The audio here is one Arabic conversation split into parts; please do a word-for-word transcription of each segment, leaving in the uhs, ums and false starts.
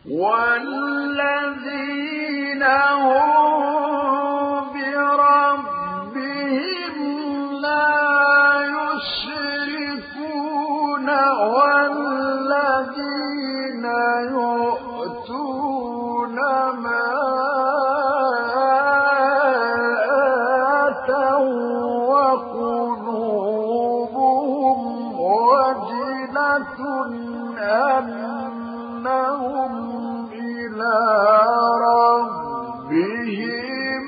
والذين هم بربهم لا يشركون والذين يؤتون ما آتوا وقلوبهم وجلة أنهم إلى ربهم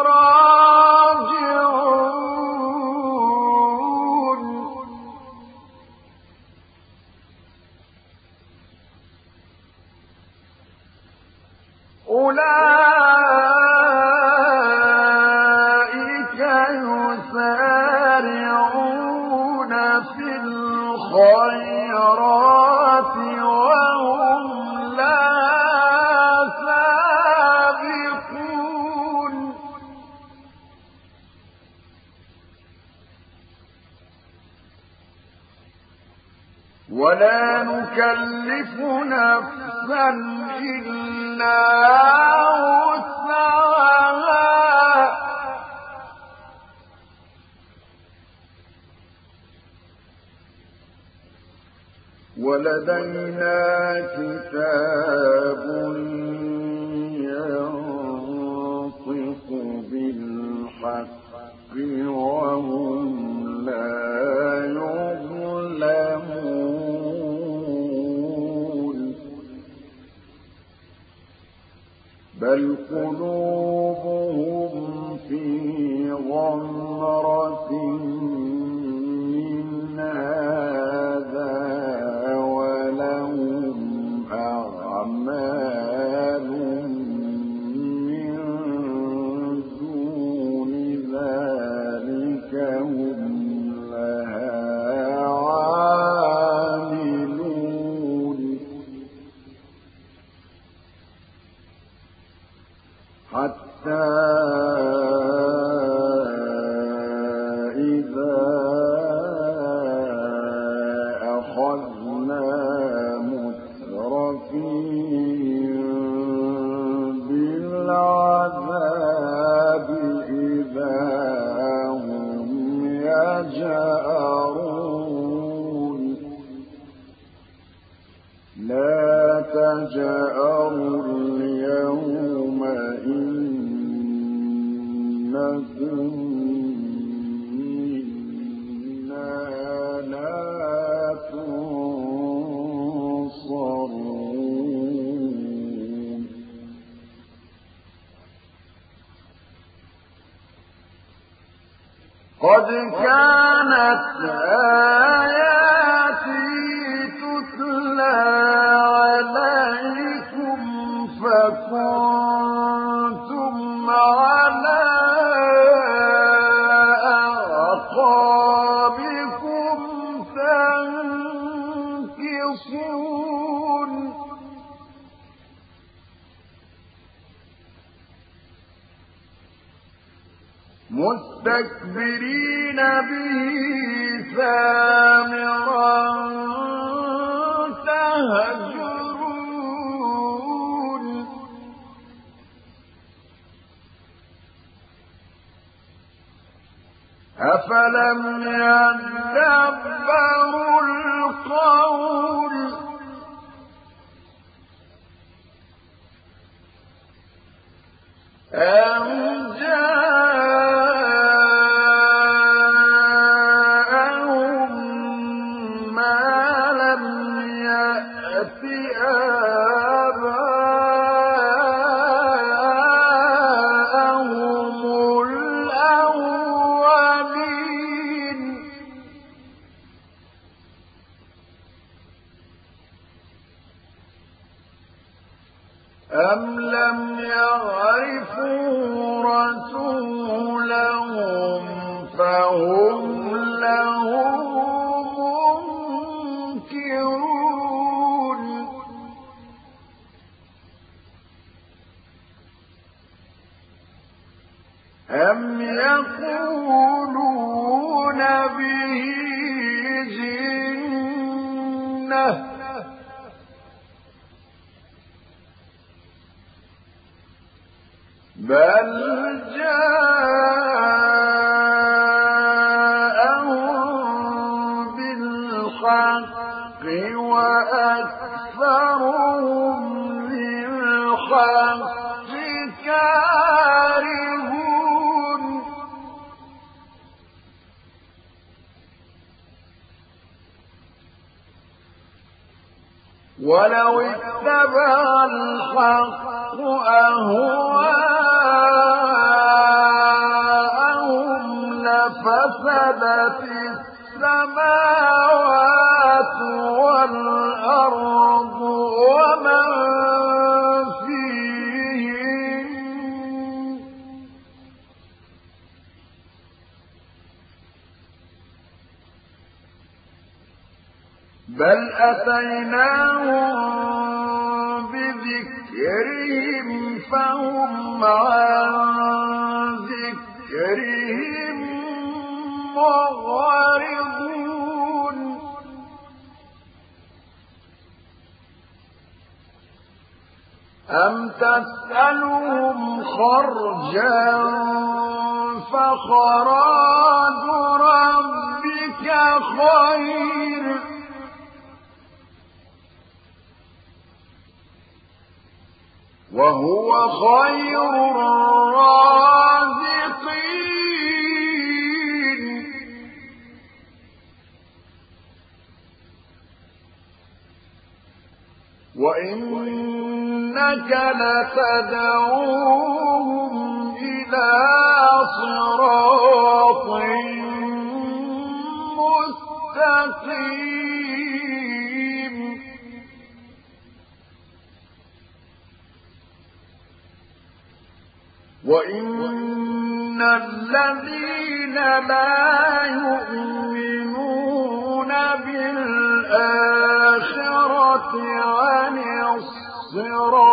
راجعون أولئك يسارعون في الخيرات وهم لها سابقون ولا نكلف نفسا إلا وسعها ولدينا كتاب ينطق بالحق وهم لا يظلمون بل قلوبهم في غمرة من هذا ولهم أعمال من دون ذلك هم لها عاملون حتى إذا أخذنا مترفيهم بالعذاب إذا هم يجأرون لا تجأروا اليوم إنكم منا لا تنصرون قد كانت آياتي تتلى عليكم فكنتم على أعقابكم تنكصون مستكبرين به سامرا تهجرون أفلم يدبروا القول أم جاءهم ما لم يأت آباءهم الأولين أم لم يعرفوا رسولهم فهم له منكرون أم يقولون به جنة بل جاءهم بالحق وأكثرهم للحق كارهون ولو اتبع الحق أهواءهم لفسدت السماوات والأرض ومن فيهن بل أتيناهم بذكرهم فهم عن ذكرهم معرضون أم تسألهم خرجا فخراج ربك خير وهو خير الرازقين وإنك لتدعوهم إلى صراط مستقيم وإن الذين لا يؤمنون بالآخرة عن الصراط